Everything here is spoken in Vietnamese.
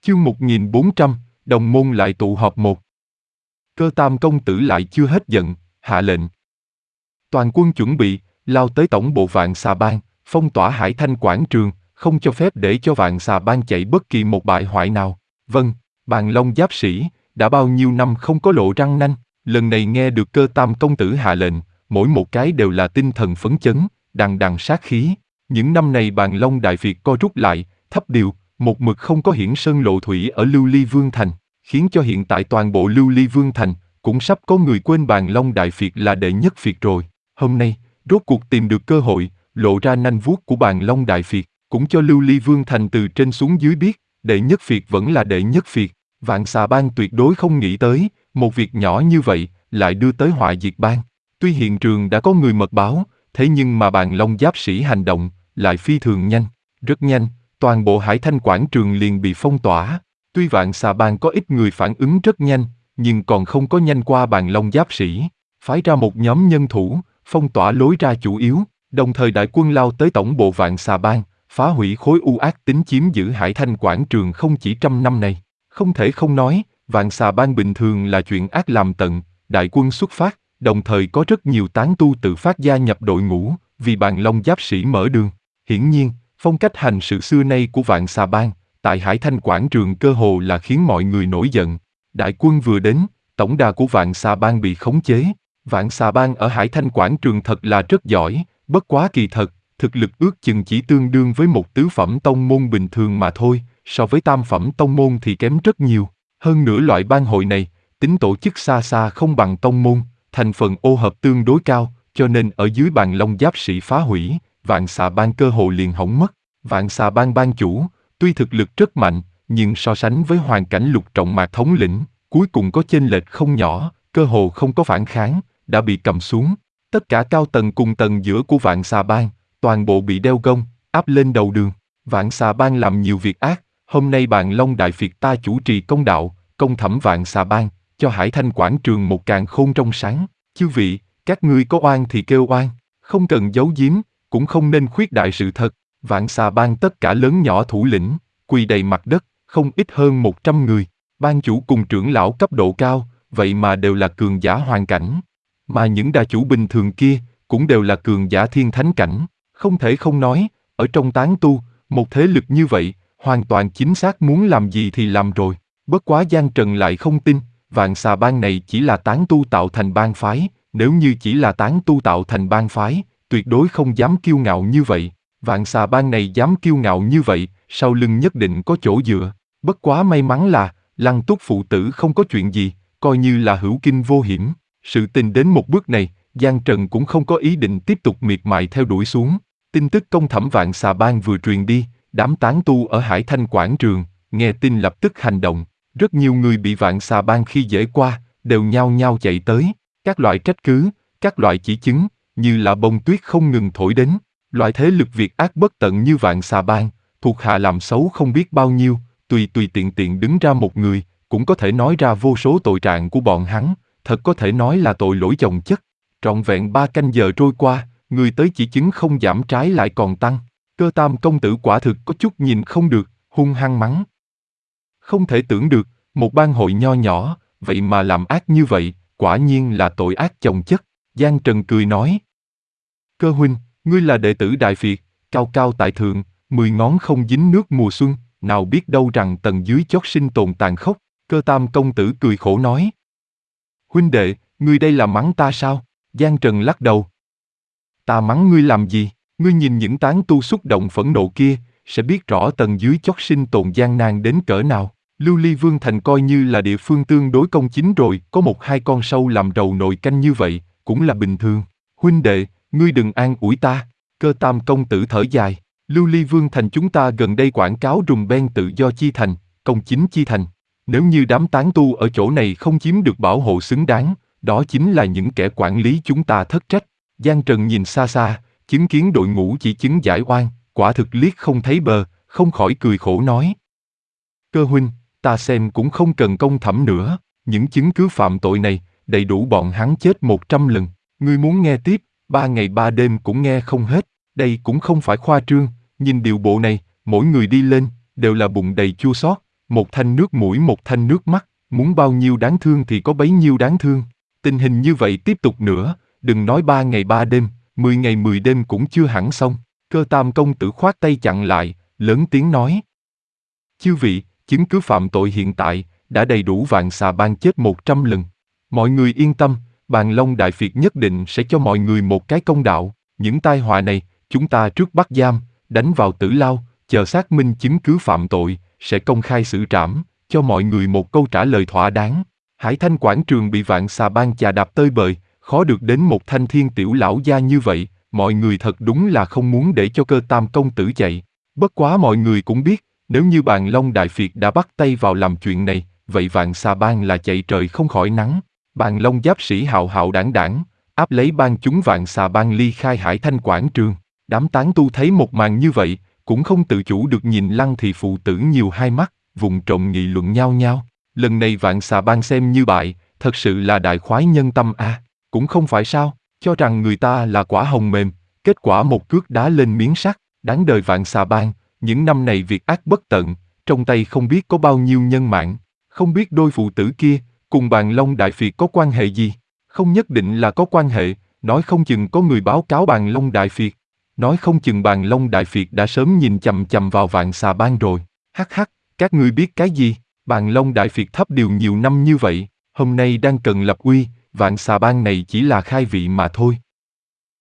Chương 1400, đồng môn lại tụ họp một. Cơ Tam công tử lại chưa hết giận, hạ lệnh. Toàn quân chuẩn bị, lao tới tổng bộ Vạn Xà Bang, phong tỏa Hải Thanh quảng trường, không cho phép để cho Vạn Xà Bang chạy bất kỳ một bại hoại nào. Vâng, Bàn Long giáp sĩ, đã bao nhiêu năm không có lộ răng nanh, lần này nghe được Cơ Tam công tử hạ lệnh, mỗi một cái đều là tinh thần phấn chấn, đằng đằng sát khí. Những năm này Bàn Long Đại Việt co rút lại, thấp điều, một mực không có hiển sơn lộ thủy ở Lưu Ly Vương Thành, khiến cho hiện tại toàn bộ Lưu Ly Vương Thành cũng sắp có người quên Bàn Long Đại Việt là đệ nhất Việt rồi. Hôm nay, rốt cuộc tìm được cơ hội, lộ ra nanh vuốt của Bàn Long Đại Việt, cũng cho Lưu Ly Vương Thành từ trên xuống dưới biết, đệ nhất Việt vẫn là đệ nhất Việt. Vạn Xà Bang tuyệt đối không nghĩ tới, một việc nhỏ như vậy, lại đưa tới họa diệt bang. Tuy hiện trường đã có người mật báo, thế nhưng mà Bàn Long giáp sĩ hành động, lại phi thường nhanh, rất nhanh, toàn bộ Hải Thanh quảng trường liền bị phong tỏa. Tuy Vạn Xà Bang có ít người phản ứng rất nhanh, nhưng còn không có nhanh qua Bàn Long giáp sĩ, phái ra một nhóm nhân thủ, phong tỏa lối ra chủ yếu, đồng thời đại quân lao tới tổng bộ Vạn Xà Bang, phá hủy khối u ác tính chiếm giữ Hải Thanh quảng trường không chỉ trăm năm này. Không thể không nói, Vạn Xà Bang bình thường là chuyện ác làm tận, đại quân xuất phát, đồng thời có rất nhiều tán tu tự phát gia nhập đội ngũ, vì Bàn Long giáp sĩ mở đường. Hiển nhiên, phong cách hành sự xưa nay của Vạn Xà Bang, tại Hải Thanh quảng trường cơ hồ là khiến mọi người nổi giận. Đại quân vừa đến, tổng đà của Vạn Xà Bang bị khống chế. Vạn Xà Bang ở Hải Thanh quảng trường thật là rất giỏi, bất quá kỳ thật, thực lực ước chừng chỉ tương đương với một tứ phẩm tông môn bình thường mà thôi, so với tam phẩm tông môn thì kém rất nhiều. Hơn nữa loại bang hội này, tính tổ chức xa xa không bằng tông môn, thành phần ô hợp tương đối cao, cho nên ở dưới Bàn Long giáp sĩ phá hủy, Vạn Xà Bang cơ hội liền hỏng mất. Vạn Xà Bang bang chủ, tuy thực lực rất mạnh, nhưng so sánh với hoàn cảnh Lục Trọng Mạc thống lĩnh, cuối cùng có chênh lệch không nhỏ, cơ hồ không có phản kháng, đã bị cầm xuống. Tất cả cao tầng cùng tầng giữa của Vạn Xà Bang, toàn bộ bị đeo gông, áp lên đầu đường. Vạn Xà Bang làm nhiều việc ác, hôm nay Bàn Long Đại Việt ta chủ trì công đạo, công thẩm Vạn Xà Bang, cho Hải Thanh quảng trường một càn khôn trong sáng. Chư vị, các ngươi có oan thì kêu oan, không cần giấu giếm, cũng không nên khuyết đại sự thật. Vạn Xà Bang tất cả lớn nhỏ thủ lĩnh, quỳ đầy mặt đất, không ít hơn 100 người. Ban chủ cùng trưởng lão cấp độ cao, vậy mà đều là cường giả hoàn cảnh. Mà những đà chủ bình thường kia, cũng đều là cường giả thiên thánh cảnh. Không thể không nói, ở trong tán tu, một thế lực như vậy, hoàn toàn chính xác muốn làm gì thì làm rồi. Bất quá Giang Trần lại không tin, Vạn Xà Bang này chỉ là tán tu tạo thành bang phái, nếu như chỉ là tán tu tạo thành bang phái, tuyệt đối không dám kiêu ngạo như vậy. Vạn Xà Bang này dám kiêu ngạo như vậy, sau lưng nhất định có chỗ dựa. Bất quá may mắn là, Lăng Túc phụ tử không có chuyện gì, coi như là hữu kinh vô hiểm. Sự tình đến một bước này, Giang Trần cũng không có ý định tiếp tục miệt mài theo đuổi xuống. Tin tức công thẩm Vạn Xà Bang vừa truyền đi, đám tán tu ở Hải Thanh quảng trường, nghe tin lập tức hành động. Rất nhiều người bị Vạn Xà Bang khi dễ qua, đều nhao nhao chạy tới. Các loại trách cứ, các loại chỉ chứng, như là bông tuyết không ngừng thổi đến. Loại thế lực việc ác bất tận như Vạn Xà Bang, thuộc hạ làm xấu không biết bao nhiêu, tùy tiện tiện đứng ra một người, cũng có thể nói ra vô số tội trạng của bọn hắn, thật có thể nói là tội lỗi chồng chất. Trọn vẹn 3 canh giờ trôi qua, người tới chỉ chứng không giảm trái lại còn tăng. Cơ Tam công tử quả thực có chút nhìn không được, hung hăng mắng. Không thể tưởng được, một bang hội nho nhỏ, vậy mà làm ác như vậy, quả nhiên là tội ác chồng chất. Giang Trần cười nói. Cơ huynh, ngươi là đệ tử Đại Việt, cao cao tại thượng, 10 ngón không dính nước mùa xuân, nào biết đâu rằng tầng dưới chót sinh tồn tàn khốc. Cơ Tam công tử cười khổ nói. Huynh đệ, ngươi đây là mắng ta sao? Giang Trần lắc đầu. Ta mắng ngươi làm gì? Ngươi nhìn những tán tu xúc động phẫn nộ kia, sẽ biết rõ tầng dưới chót sinh tồn gian nan đến cỡ nào. Lưu Ly Vương Thành coi như là địa phương tương đối công chính rồi, có 1-2 con sâu làm đầu nồi canh như vậy, cũng là bình thường. Huynh đệ, ngươi đừng an ủi ta. Cơ Tam công tử thở dài. Lưu Ly Vương Thành chúng ta gần đây quảng cáo rùm beng tự do chi thành, công chính chi thành. Nếu như đám tán tu ở chỗ này không chiếm được bảo hộ xứng đáng, đó chính là những kẻ quản lý chúng ta thất trách. Giang Trần nhìn xa xa, chứng kiến đội ngũ chỉ chứng giải oan, quả thực liếc không thấy bờ, không khỏi cười khổ nói. Cơ huynh, ta xem cũng không cần công thẩm nữa, những chứng cứ phạm tội này, đầy đủ bọn hắn chết 100 lần. Ngươi muốn nghe tiếp, 3 ngày 3 đêm cũng nghe không hết, đây cũng không phải khoa trương, nhìn điều bộ này, mỗi người đi lên, đều là bụng đầy chua xót, một thanh nước mũi một thanh nước mắt, muốn bao nhiêu đáng thương thì có bấy nhiêu đáng thương. Tình hình như vậy tiếp tục nữa, đừng nói 3 ngày 3 đêm, 10 ngày 10 đêm cũng chưa hẳn xong. Cơ Tam công tử khoát tay chặn lại, lớn tiếng nói. Chư vị, chứng cứ phạm tội hiện tại, đã đầy đủ Vạn Xà Bang chết 100 lần. Mọi người yên tâm, Bàn Long Đại Việt nhất định sẽ cho mọi người một cái công đạo. Những tai họa này, chúng ta trước bắt giam, đánh vào tử lao, chờ xác minh chứng cứ phạm tội, sẽ công khai xử trảm, cho mọi người một câu trả lời thỏa đáng. Hải Thanh quảng trường bị Vạn Xà Bang chà đạp tơi bời, khó được đến một thanh thiên tiểu lão gia như vậy, mọi người thật đúng là không muốn để cho Cơ Tam công tử chạy. Bất quá mọi người cũng biết, nếu như Bàn Long Đại Việt đã bắt tay vào làm chuyện này, vậy Vạn Xà Bang là chạy trời không khỏi nắng. Bàn Long giáp sĩ hạo hạo đảng đảng, áp lấy bang chúng Vạn Xà Bang ly khai Hải Thanh quảng trường. Đám tán tu thấy một màn như vậy, cũng không tự chủ được nhìn Lăng Thị phụ tử nhiều hai mắt, vùng trộm nghị luận nhau nhau. Lần này Vạn Xà Bang xem như bại, thật sự là đại khoái nhân tâm a. Cũng không phải sao, cho rằng người ta là quả hồng mềm, kết quả một cước đá lên miếng sắt. Đáng đời Vạn Xà Bang, những năm này việc ác bất tận, trong tay không biết có bao nhiêu nhân mạng, không biết đôi phụ tử kia cùng Bàn Long Đại Việt có quan hệ gì. Không nhất định là có quan hệ, nói không chừng có người báo cáo Bàn Long Đại Việt, nói không chừng Bàn Long Đại Việt đã sớm nhìn chằm chằm vào Vạn Xà Bang rồi. Hắc hắc, các ngươi biết cái gì? Bàn Long Đại Việt thấp điều nhiều năm như vậy, hôm nay đang cần lập uy, Vạn Xà Bang này chỉ là khai vị mà thôi.